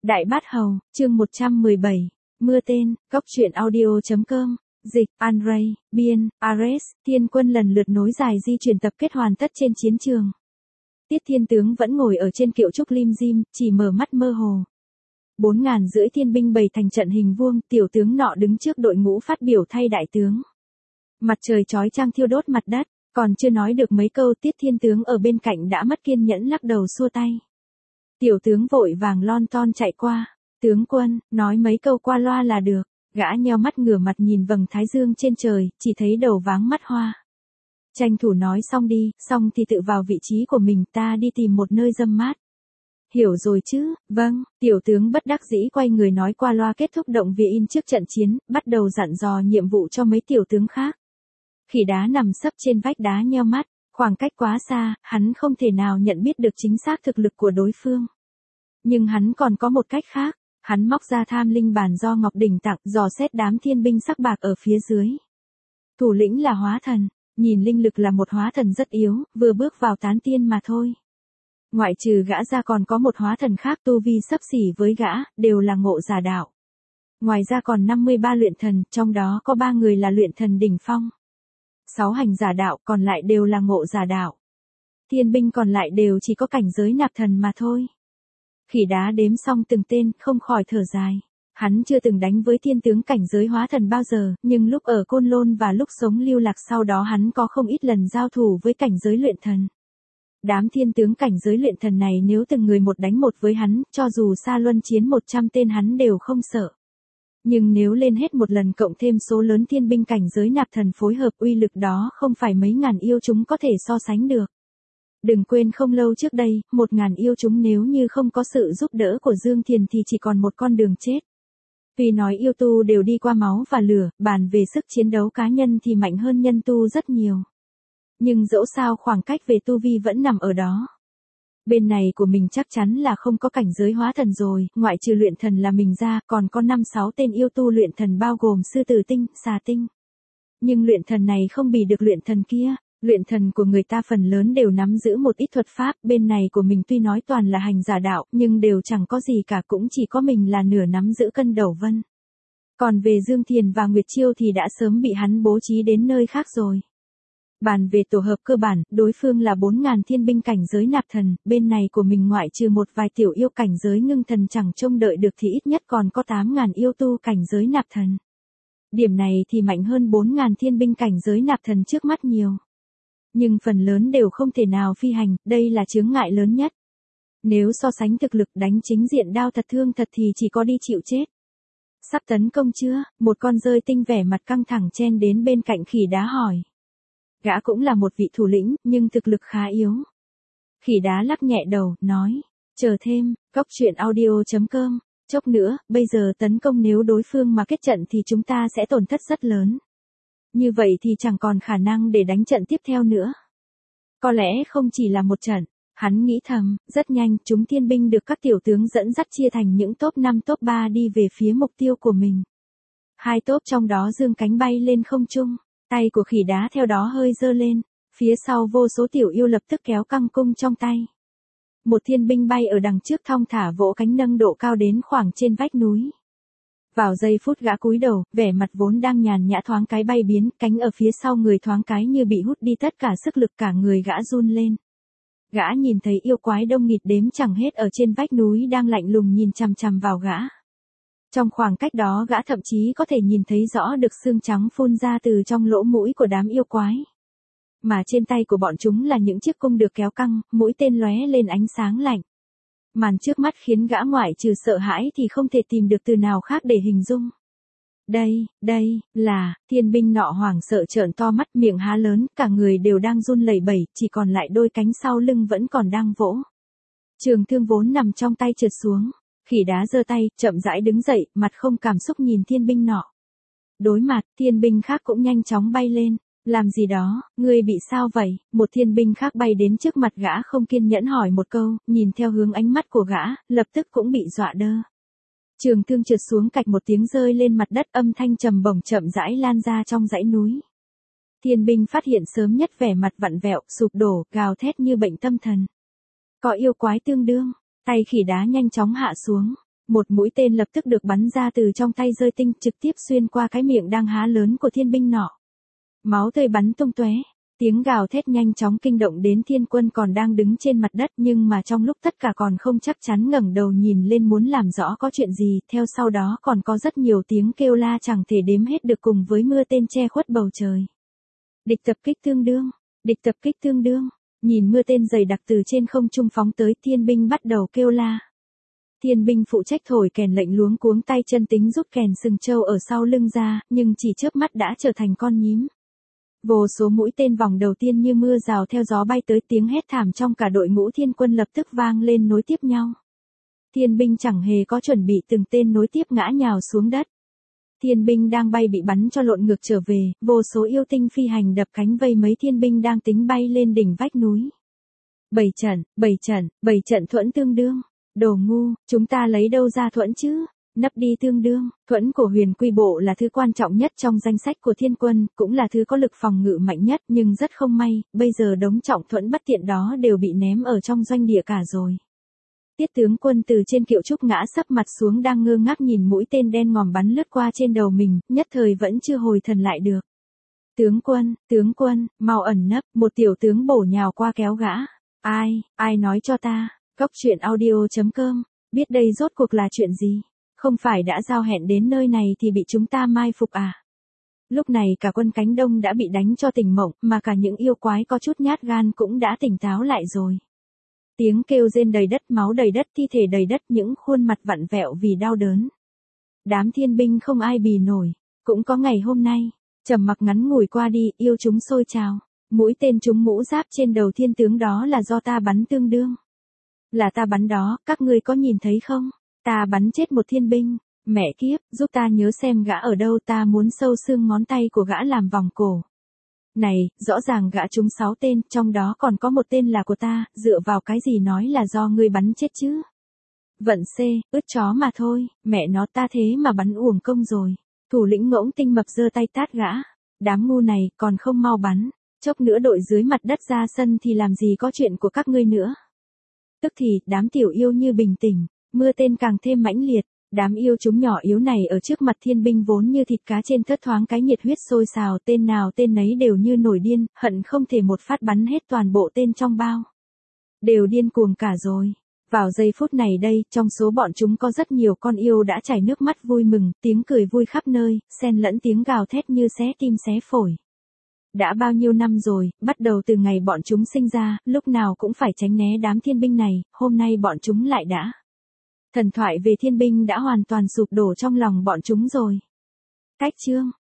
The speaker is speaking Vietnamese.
Đại Bát Hầu, chương 117. Mưa tên, Cốc truyện audio.com. Dịch, Andrei, biên, Ares, Thiên quân lần lượt nối dài di chuyển tập kết hoàn tất trên chiến trường. Tiết Thiên tướng vẫn ngồi ở trên kiệu trúc lim dim, chỉ mở mắt mơ hồ. 4.500 thiên binh bày thành trận hình vuông, tiểu tướng nọ đứng trước đội ngũ phát biểu thay đại tướng. Mặt trời chói chang thiêu đốt mặt đất, còn chưa nói được mấy câu Tiết Thiên tướng ở bên cạnh đã mất kiên nhẫn lắc đầu xua tay. Tiểu tướng vội vàng lon ton chạy qua, tướng quân, nói mấy câu qua loa là được, gã nheo mắt ngửa mặt nhìn vầng thái dương trên trời, chỉ thấy đầu váng mắt hoa. Tranh thủ nói xong đi, xong thì tự vào vị trí của mình, ta đi tìm một nơi râm mát. Hiểu rồi chứ, vâng, tiểu tướng bất đắc dĩ quay người nói qua loa kết thúc động viên trước trận chiến, bắt đầu dặn dò nhiệm vụ cho mấy tiểu tướng khác. Khỉ đá nằm sấp trên vách đá nheo mắt, khoảng cách quá xa, hắn không thể nào nhận biết được chính xác thực lực của đối phương. Nhưng hắn còn có một cách khác, hắn móc ra tham linh bàn do Ngọc Đỉnh tặng, dò xét đám thiên binh sắc bạc ở phía dưới. Thủ lĩnh là hóa thần, nhìn linh lực là một hóa thần rất yếu, vừa bước vào tán tiên mà thôi. Ngoại trừ gã ra còn có một hóa thần khác tu vi xấp xỉ với gã, đều là ngộ giả đạo. Ngoài ra còn 53 luyện thần, trong đó có 3 người là luyện thần đỉnh phong. 6 hành giả đạo, còn lại đều là ngộ giả đạo. Thiên binh còn lại đều chỉ có cảnh giới nạp thần mà thôi. Khỉ đá đếm xong từng tên, không khỏi thở dài. Hắn chưa từng đánh với thiên tướng cảnh giới hóa thần bao giờ, nhưng lúc ở Côn Lôn và lúc sống lưu lạc sau đó hắn có không ít lần giao thủ với cảnh giới luyện thần. Đám thiên tướng cảnh giới luyện thần này nếu từng người một đánh một với hắn, cho dù xa luân chiến 100 tên hắn đều không sợ. Nhưng nếu lên hết một lần cộng thêm số lớn thiên binh cảnh giới nạp thần phối hợp, uy lực đó không phải mấy ngàn yêu chúng có thể so sánh được. Đừng quên không lâu trước đây, 1.000 yêu chúng nếu như không có sự giúp đỡ của Dương Thiền thì chỉ còn một con đường chết. Vì nói yêu tu đều đi qua máu và lửa, bàn về sức chiến đấu cá nhân thì mạnh hơn nhân tu rất nhiều. Nhưng dẫu sao khoảng cách về tu vi vẫn nằm ở đó. Bên này của mình chắc chắn là không có cảnh giới hóa thần rồi, ngoại trừ luyện thần là mình ra, còn có 5-6 tên yêu tu luyện thần bao gồm sư tử tinh, xà tinh. Nhưng luyện thần này không bị được luyện thần kia. Luyện thần của người ta phần lớn đều nắm giữ một ít thuật pháp, bên này của mình tuy nói toàn là hành giả đạo, nhưng đều chẳng có gì cả, cũng chỉ có mình là nửa nắm giữ cân đầu vân. Còn về Dương Thiền và Nguyệt Chiêu thì đã sớm bị hắn bố trí đến nơi khác rồi. Bàn về tổ hợp cơ bản, đối phương là 4.000 thiên binh cảnh giới nạp thần, bên này của mình ngoại trừ một vài tiểu yêu cảnh giới ngưng thần chẳng trông đợi được thì ít nhất còn có 8.000 yêu tu cảnh giới nạp thần. Điểm này thì mạnh hơn 4.000 thiên binh cảnh giới nạp thần trước mắt nhiều. Nhưng phần lớn đều không thể nào phi hành, đây là chướng ngại lớn nhất. Nếu so sánh thực lực đánh chính diện đao thật thương thật thì chỉ có đi chịu chết. Sắp tấn công chưa? Một con rơi tinh vẻ mặt căng thẳng chen đến bên cạnh khỉ đá hỏi. Gã cũng là một vị thủ lĩnh, nhưng thực lực khá yếu. Khỉ đá lắc nhẹ đầu, nói. Chờ thêm, Cốc truyện audio.com. Chốc nữa, bây giờ tấn công nếu đối phương mà kết trận thì chúng ta sẽ tổn thất rất lớn. Như vậy thì chẳng còn khả năng để đánh trận tiếp theo nữa. Có lẽ không chỉ là một trận, hắn nghĩ thầm, rất nhanh chúng thiên binh được các tiểu tướng dẫn dắt chia thành những top 5 top 3 đi về phía mục tiêu của mình. 2 top trong đó giương cánh bay lên không trung, tay của khỉ đá theo đó hơi giơ lên, phía sau vô số tiểu yêu lập tức kéo căng cung trong tay. Một thiên binh bay ở đằng trước thong thả vỗ cánh nâng độ cao đến khoảng trên vách núi. Vào giây phút gã cúi đầu, vẻ mặt vốn đang nhàn nhã thoáng cái bay biến, cánh ở phía sau người thoáng cái như bị hút đi tất cả sức lực, cả người gã run lên. Gã nhìn thấy yêu quái đông nghịt đếm chẳng hết ở trên vách núi đang lạnh lùng nhìn chằm chằm vào gã. Trong khoảng cách đó gã thậm chí có thể nhìn thấy rõ được xương trắng phun ra từ trong lỗ mũi của đám yêu quái. Mà trên tay của bọn chúng là những chiếc cung được kéo căng, mũi tên lóe lên ánh sáng lạnh. Màn trước mắt khiến gã ngoại trừ sợ hãi thì không thể tìm được từ nào khác để hình dung. Đây, là, thiên binh nọ hoảng sợ trợn to mắt miệng há lớn, cả người đều đang run lẩy bẩy, chỉ còn lại đôi cánh sau lưng vẫn còn đang vỗ. Trường thương vốn nằm trong tay trượt xuống, khỉ đá giơ tay, chậm rãi đứng dậy, mặt không cảm xúc nhìn thiên binh nọ. Đối mặt, thiên binh khác cũng nhanh chóng bay lên. Làm gì đó, ngươi bị sao vậy? Một thiên binh khác bay đến trước mặt gã không kiên nhẫn hỏi một câu, nhìn theo hướng ánh mắt của gã, lập tức cũng bị dọa đơ. Trường thương trượt xuống cạch một tiếng rơi lên mặt đất, âm thanh trầm bổng chậm rãi lan ra trong dãy núi. Thiên binh phát hiện sớm nhất vẻ mặt vặn vẹo, sụp đổ, gào thét như bệnh tâm thần. Có yêu quái tương đương, tay khỉ đá nhanh chóng hạ xuống. Một mũi tên lập tức được bắn ra từ trong tay Rơi Tinh, trực tiếp xuyên qua cái miệng đang há lớn của thiên binh nọ. Máu tươi bắn tung tóe, tiếng gào thét nhanh chóng kinh động đến Thiên Quân còn đang đứng trên mặt đất, nhưng mà trong lúc tất cả còn không chắc chắn ngẩng đầu nhìn lên muốn làm rõ có chuyện gì, theo sau đó còn có rất nhiều tiếng kêu la chẳng thể đếm hết được cùng với mưa tên che khuất bầu trời. Địch tập kích tương đương, địch tập kích tương đương, nhìn mưa tên dày đặc từ trên không trung phóng tới, thiên binh bắt đầu kêu la. Thiên binh phụ trách thổi kèn lệnh luống cuống tay chân tính rút kèn sừng trâu ở sau lưng ra, nhưng chỉ chớp mắt đã trở thành con nhím. Vô số mũi tên vòng đầu tiên như mưa rào theo gió bay tới, tiếng hét thảm trong cả đội ngũ thiên quân lập tức vang lên nối tiếp nhau. Thiên binh chẳng hề có chuẩn bị, từng tên nối tiếp ngã nhào xuống đất. Thiên binh đang bay bị bắn cho lộn ngược trở về, vô số yêu tinh phi hành đập cánh vây mấy thiên binh đang tính bay lên đỉnh vách núi. 7 trận thuẫn tương đương. Đồ ngu, chúng ta lấy đâu ra thuẫn chứ? Nấp đi tương đương. Thuẫn của Huyền Quy Bộ là thứ quan trọng nhất trong danh sách của thiên quân, cũng là thứ có lực phòng ngự mạnh nhất, nhưng rất không may, bây giờ đống trọng thuẫn bất tiện đó đều bị ném ở trong doanh địa cả rồi. Tiết tướng quân từ trên kiệu trúc ngã sấp mặt xuống, đang ngơ ngác nhìn mũi tên đen ngòm bắn lướt qua trên đầu mình, nhất thời vẫn chưa hồi thần lại được. Tướng quân, mau ẩn nấp, một tiểu tướng bổ nhào qua kéo gã. Ai nói cho ta? Góc truyện audio.com, biết đây rốt cuộc là chuyện gì? Không phải đã giao hẹn đến nơi này thì bị chúng ta mai phục à? Lúc này cả quân cánh đông đã bị đánh cho tỉnh mộng, mà cả những yêu quái có chút nhát gan cũng đã tỉnh táo lại rồi. Tiếng kêu rên đầy đất, máu đầy đất, thi thể đầy đất, những khuôn mặt vặn vẹo vì đau đớn. Đám thiên binh không ai bì nổi. Cũng có ngày hôm nay, trầm mặc ngắn ngủi qua đi, yêu chúng sôi trào. Mũi tên trúng mũ giáp trên đầu thiên tướng đó là do ta bắn tương đương. Là ta bắn đó, các ngươi có nhìn thấy không? Ta bắn chết một thiên binh. Mẹ kiếp, giúp ta nhớ xem gã ở đâu, ta muốn sâu xương ngón tay của gã làm vòng cổ. Này, rõ ràng gã trúng 6 tên, trong đó còn có một tên là của ta, dựa vào cái gì nói là do ngươi bắn chết chứ? Vận C, ướt chó mà thôi, mẹ nó, ta thế mà bắn uổng công rồi. Thủ lĩnh Ngỗng Tinh Mập giơ tay tát gã. Đám ngu này, còn không mau bắn. Chốc nữa đội dưới mặt đất ra sân thì làm gì có chuyện của các ngươi nữa. Tức thì, đám tiểu yêu như bình tĩnh, mưa tên càng thêm mãnh liệt. Đám yêu chúng nhỏ yếu này ở trước mặt thiên binh vốn như thịt cá trên thớt, thoáng cái nhiệt huyết sôi sào, tên nào tên nấy đều như nổi điên, hận không thể một phát bắn hết toàn bộ tên trong bao. Đều điên cuồng cả rồi. Vào giây phút này đây, trong số bọn chúng có rất nhiều con yêu đã chảy nước mắt vui mừng, tiếng cười vui khắp nơi, xen lẫn tiếng gào thét như xé tim xé phổi. Đã bao nhiêu năm rồi, bắt đầu từ ngày bọn chúng sinh ra, lúc nào cũng phải tránh né đám thiên binh này, hôm nay bọn chúng lại đã. Thần thoại về thiên binh đã hoàn toàn sụp đổ trong lòng bọn chúng rồi. Cách chương